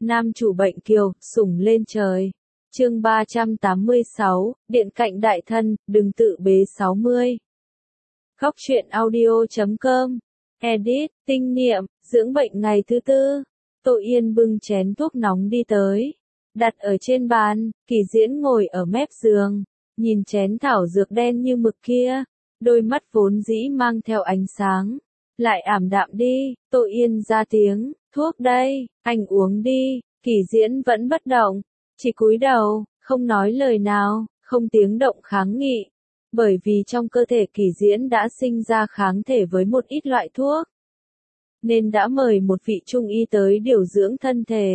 Nam chủ bệnh kiều, sủng lên trời. Chương 386, Điện cạnh đại thân, đừng tự bế 60. Góc truyện audio.com. Edit, tinh niệm, dưỡng bệnh ngày thứ tư. Tô Yên bưng chén thuốc nóng đi tới. Đặt ở trên bàn, Kỳ Diễn ngồi ở mép giường. Nhìn chén thảo dược đen như mực kia. Đôi mắt vốn dĩ mang theo ánh sáng. Lại ảm đạm đi, Tô Yên ra tiếng, thuốc đây, anh uống đi. Kỳ Diễn vẫn bất động. Chỉ cúi đầu, không nói lời nào, không tiếng động kháng nghị. Bởi vì trong cơ thể Kỳ Diễn đã sinh ra kháng thể với một ít loại thuốc. Nên đã mời một vị trung y tới điều dưỡng thân thể.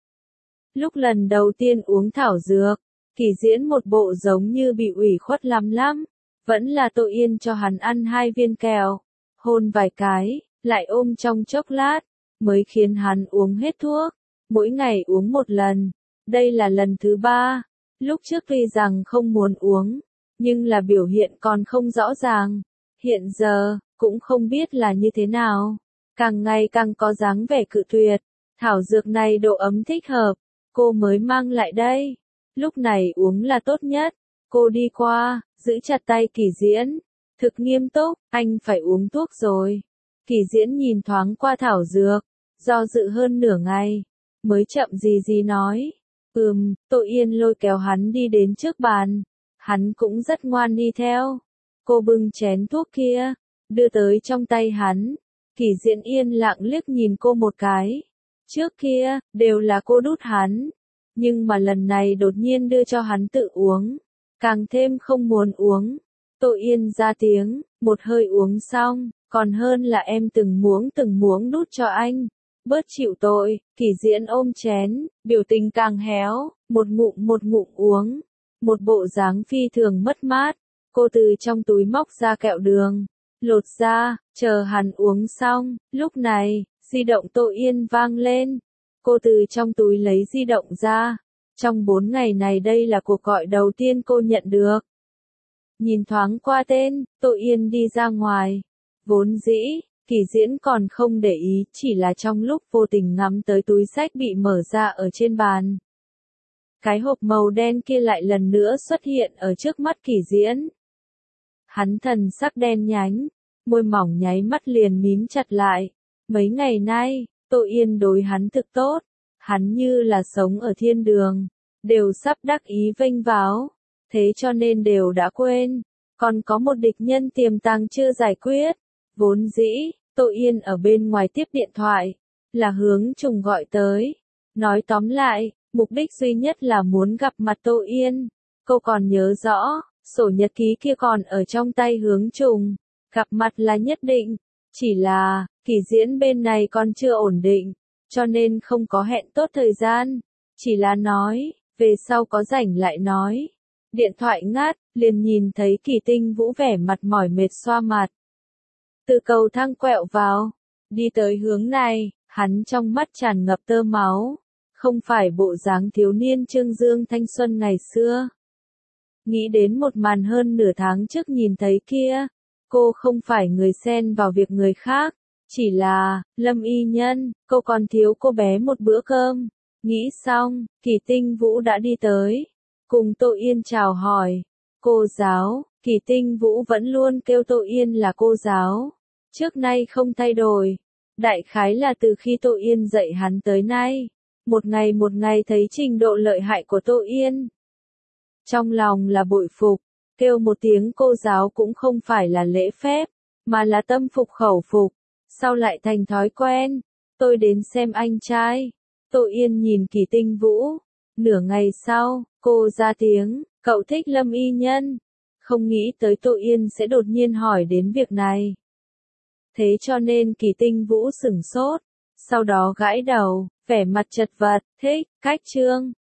Lúc lần đầu tiên uống thảo dược, Kỳ Diễn một bộ giống như bị ủy khuất lắm. Vẫn là Tô Yên cho hắn ăn 2 viên kẹo, hôn vài cái, lại ôm trong chốc lát, mới khiến hắn uống hết thuốc. Mỗi ngày uống một lần, đây là lần thứ 3. Lúc trước tuy rằng không muốn uống, nhưng là biểu hiện còn không rõ ràng. Hiện giờ, cũng không biết là như thế nào. Càng ngày càng có dáng vẻ cự tuyệt. Thảo dược này độ ấm thích hợp, cô mới mang lại đây. Lúc này uống là tốt nhất. Cô đi qua, giữ chặt tay Kỳ Diễn. Thực nghiêm túc, anh phải uống thuốc rồi. Kỳ Diễn nhìn thoáng qua thảo dược, do dự hơn nửa ngày, mới chậm gì nói. Tô Yên lôi kéo hắn đi đến trước bàn. Hắn cũng rất ngoan đi theo. Cô bưng chén thuốc kia, đưa tới trong tay hắn. Kỳ Diễn yên lặng liếc nhìn cô một cái. Trước kia, đều là cô đút hắn. Nhưng mà lần này đột nhiên đưa cho hắn tự uống. Càng thêm không muốn uống. Tô Yên ra tiếng, một hơi uống xong, còn hơn là em từng muỗng đút cho anh. Bớt chịu tội. Kỳ Diễn ôm chén, biểu tình càng héo, một ngụm uống. Một bộ dáng phi thường mất mát. Cô từ trong túi móc ra kẹo đường, lột ra, chờ hắn uống xong. Lúc này, di động Tô Yên vang lên. Cô từ trong túi lấy di động ra. Trong 4 ngày này đây là cuộc gọi đầu tiên cô nhận được. Nhìn thoáng qua tên, Tô Yên đi ra ngoài. Vốn dĩ, Kỳ Diễn còn không để ý, chỉ là trong lúc vô tình ngắm tới túi sách bị mở ra ở trên bàn. Cái hộp màu đen kia lại lần nữa xuất hiện ở trước mắt Kỳ Diễn. Hắn thần sắc đen nhánh, môi mỏng nháy mắt liền mím chặt lại. Mấy ngày nay, Tô Yên đối hắn thực tốt. Hắn như là sống ở thiên đường, đều sắp đắc ý vênh váo. Thế cho nên đều đã quên, còn có một địch nhân tiềm tàng chưa giải quyết. Vốn dĩ, Tô Yên ở bên ngoài tiếp điện thoại, là Hướng Trùng gọi tới. Nói tóm lại, mục đích duy nhất là muốn gặp mặt Tô Yên. Cô còn nhớ rõ, sổ nhật ký kia còn ở trong tay Hướng Trùng. Gặp mặt là nhất định, chỉ là, Kỳ Diễn bên này còn chưa ổn định, cho nên không có hẹn tốt thời gian. Chỉ là nói, về sau có rảnh lại nói. Điện thoại ngắt, liền nhìn thấy Kỳ Tinh Vũ vẻ mặt mỏi mệt xoa mặt. Từ cầu thang quẹo vào, đi tới hướng này, hắn trong mắt tràn ngập tơ máu. Không phải bộ dáng thiếu niên trương dương thanh xuân ngày xưa. Nghĩ đến một màn hơn nửa tháng trước nhìn thấy kia, cô không phải người xen vào việc người khác, chỉ là, Lâm y nhân, cô còn thiếu cô bé một bữa cơm. Nghĩ xong, Kỳ Tinh Vũ đã đi tới, cùng Tô Yên chào hỏi. Cô giáo, Kỳ Tinh Vũ vẫn luôn kêu Tô Yên là cô giáo. Trước nay không thay đổi. Đại khái là từ khi Tô Yên dạy hắn tới nay. Một ngày thấy trình độ lợi hại của Tô Yên. Trong lòng là bội phục, kêu một tiếng cô giáo cũng không phải là lễ phép, mà là tâm phục khẩu phục. Sau lại thành thói quen, tôi đến xem anh trai. Tô Yên nhìn Kỳ Tinh Vũ. Nửa ngày sau, cô ra tiếng, cậu thích Lâm y nhân. Không nghĩ tới Tô Yên sẽ đột nhiên hỏi đến việc này. Thế cho nên Kỳ Tinh Vũ sửng sốt. Sau đó gãi đầu, vẻ mặt chật vật, thích, cách chương.